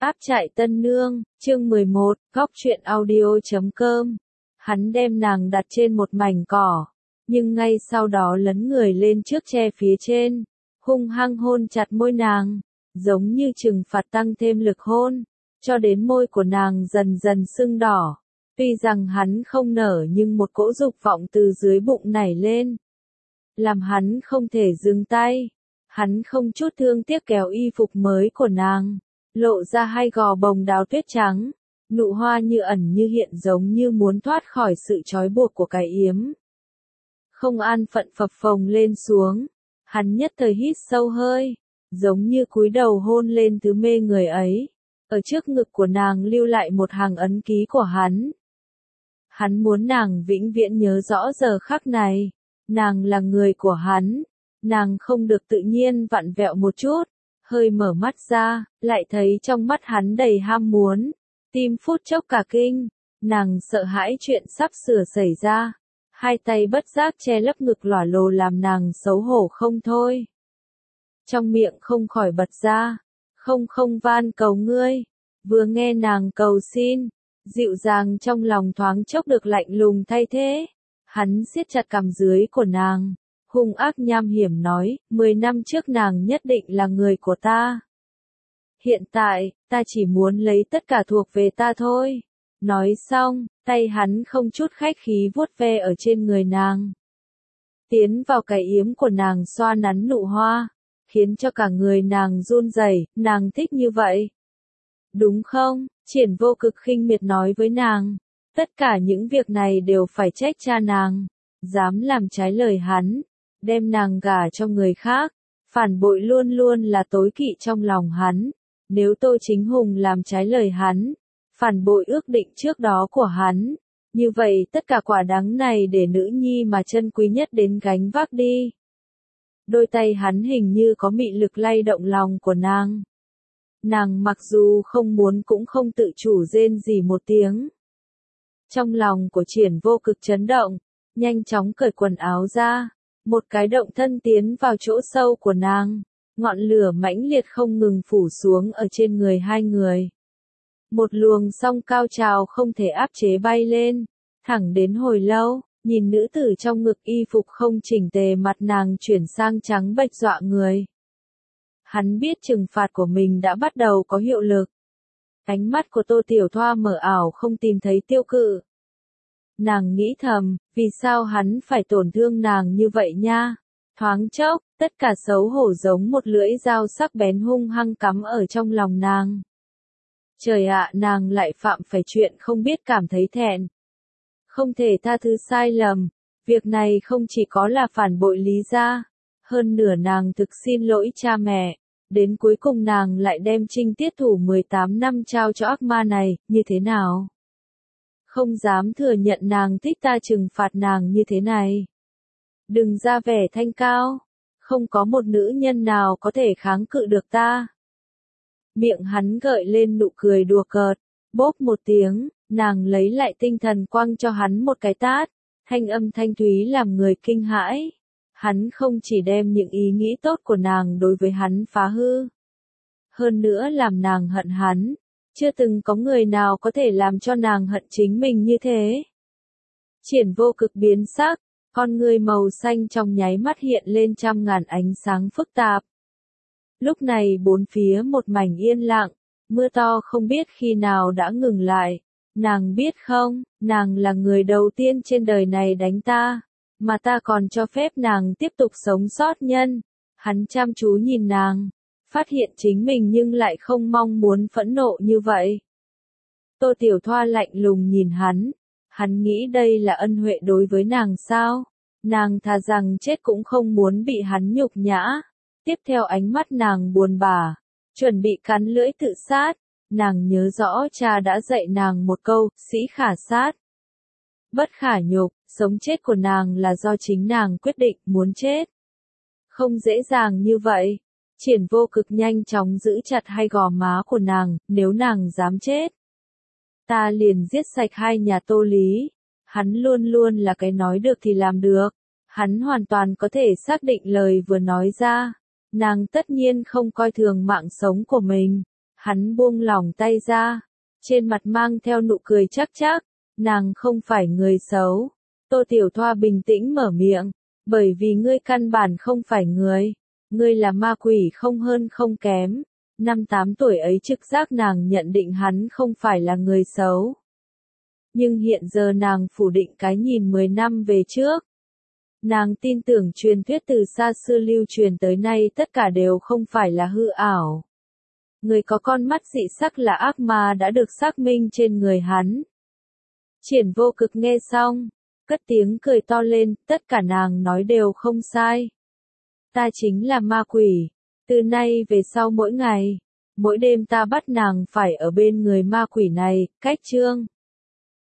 Áp trại Tân Nương, chương 11, góc truyện audio.com. Hắn đem nàng đặt trên một mảnh cỏ, nhưng ngay sau đó lấn người lên trước tre phía trên, hung hăng hôn chặt môi nàng, giống như trừng phạt tăng thêm lực hôn, cho đến môi của nàng dần dần sưng đỏ. Tuy rằng hắn không nở nhưng một cỗ dục vọng từ dưới bụng nảy lên, làm hắn không thể dừng tay. Hắn không chút thương tiếc kéo y phục mới của nàng, lộ ra hai gò bồng đào tuyết trắng, nụ hoa như ẩn như hiện giống như muốn thoát khỏi sự trói buộc của cái yếm. Không an phận phập phồng lên xuống, hắn nhất thời hít sâu hơi, giống như cúi đầu hôn lên thứ mê người ấy. Ở trước ngực của nàng lưu lại một hàng ấn ký của hắn. Hắn muốn nàng vĩnh viễn nhớ rõ giờ khắc này, nàng là người của hắn. Nàng không được tự nhiên vặn vẹo một chút, hơi mở mắt ra, lại thấy trong mắt hắn đầy ham muốn, tim phút chốc cả kinh, nàng sợ hãi chuyện sắp sửa xảy ra, hai tay bất giác che lấp ngực lỏa lồ làm nàng xấu hổ không thôi. Trong miệng không khỏi bật ra, không van cầu ngươi, vừa nghe nàng cầu xin, dịu dàng trong lòng thoáng chốc được lạnh lùng thay thế, hắn siết chặt cằm dưới của nàng. Hung ác nham hiểm nói, 10 năm trước nàng nhất định là người của ta. Hiện tại, ta chỉ muốn lấy tất cả thuộc về ta thôi. Nói xong, tay hắn không chút khách khí vuốt ve ở trên người nàng. Tiến vào cái yếm của nàng xoa nắn nụ hoa, khiến cho cả người nàng run rẩy. Nàng thích như vậy. Đúng không? Triển Vô Cực khinh miệt nói với nàng. Tất cả những việc này đều phải trách cha nàng. Dám làm trái lời hắn. Đem nàng gả cho người khác, phản bội luôn luôn là tối kỵ trong lòng hắn. Nếu Tô Chính Hùng làm trái lời hắn, phản bội ước định trước đó của hắn, như vậy tất cả quả đắng này để nữ nhi mà chân quý nhất đến gánh vác đi. Đôi tay hắn hình như có mị lực lay động lòng của nàng. Nàng mặc dù không muốn cũng không tự chủ rên rỉ một tiếng. Trong lòng của Triển Vô Cực chấn động, nhanh chóng cởi quần áo ra. Một cái động thân tiến vào chỗ sâu của nàng, ngọn lửa mãnh liệt không ngừng phủ xuống ở trên người hai người. Một luồng song cao trào không thể áp chế bay lên, thẳng đến hồi lâu, nhìn nữ tử trong ngực y phục không chỉnh tề mặt nàng chuyển sang trắng bệch dọa người. Hắn biết trừng phạt của mình đã bắt đầu có hiệu lực. Ánh mắt của Tô Tiểu Thoa mở ảo không tìm thấy tiêu cự. Nàng nghĩ thầm, vì sao hắn phải tổn thương nàng như vậy nha? Thoáng chốc, tất cả xấu hổ giống một lưỡi dao sắc bén hung hăng cắm ở trong lòng nàng. Trời ạ, nàng lại phạm phải chuyện không biết cảm thấy thẹn. Không thể tha thứ sai lầm, việc này không chỉ có là phản bội Lý gia, hơn nửa nàng thực xin lỗi cha mẹ, đến cuối cùng nàng lại đem trinh tiết thủ 18 năm trao cho ác ma này, như thế nào? Không dám thừa nhận nàng thích ta trừng phạt nàng như thế này. Đừng ra vẻ thanh cao, không có một nữ nhân nào có thể kháng cự được ta. Miệng hắn gợi lên nụ cười đùa cợt, bốp một tiếng, nàng lấy lại tinh thần quăng cho hắn một cái tát, thanh âm thanh thúy làm người kinh hãi. Hắn không chỉ đem những ý nghĩ tốt của nàng đối với hắn phá hư, hơn nữa làm nàng hận hắn. Chưa từng có người nào có thể làm cho nàng hận chính mình như thế. Triển Vô Cực biến sắc, con người màu xanh trong nháy mắt hiện lên trăm ngàn ánh sáng phức tạp. Lúc này bốn phía một mảnh yên lặng, mưa to không biết khi nào đã ngừng lại. Nàng biết không, nàng là người đầu tiên trên đời này đánh ta, mà ta còn cho phép nàng tiếp tục sống sót nhân. Hắn chăm chú nhìn nàng. Phát hiện chính mình nhưng lại không mong muốn phẫn nộ như vậy. Tô Tiểu Thoa lạnh lùng nhìn hắn nghĩ đây là ân huệ đối với nàng sao? Nàng thà rằng chết cũng không muốn bị hắn nhục nhã. Tiếp theo ánh mắt nàng buồn bã, chuẩn bị cắn lưỡi tự sát. Nàng nhớ rõ cha đã dạy nàng một câu, sĩ khả sát, bất khả nhục, sống chết của nàng là do chính nàng quyết định, muốn chết không dễ dàng như vậy. Triển Vô Cực nhanh chóng giữ chặt hai gò má của nàng, nếu nàng dám chết, ta liền giết sạch hai nhà Tô Lý. Hắn luôn luôn là cái nói được thì làm được, hắn hoàn toàn có thể xác định lời vừa nói ra. Nàng tất nhiên không coi thường mạng sống của mình, Hắn buông lỏng tay ra, trên mặt mang theo nụ cười chắc chắc, nàng không phải người xấu. Tô Tiểu Thoa bình tĩnh mở miệng, bởi vì ngươi căn bản không phải người, ngươi là ma quỷ không hơn không kém. 5-8 tuổi ấy trực giác nàng nhận định hắn không phải là người xấu. Nhưng hiện giờ nàng phủ định cái nhìn 10 năm về trước. Nàng tin tưởng truyền thuyết từ xa xưa lưu truyền tới nay tất cả đều không phải là hư ảo. Người có con mắt dị sắc là ác ma đã được xác minh trên người hắn. Triển Vô Cực nghe xong, cất tiếng cười to lên, tất cả nàng nói đều không sai. Ta chính là ma quỷ, từ nay về sau mỗi ngày, mỗi đêm ta bắt nàng phải ở bên người ma quỷ này, cách chương.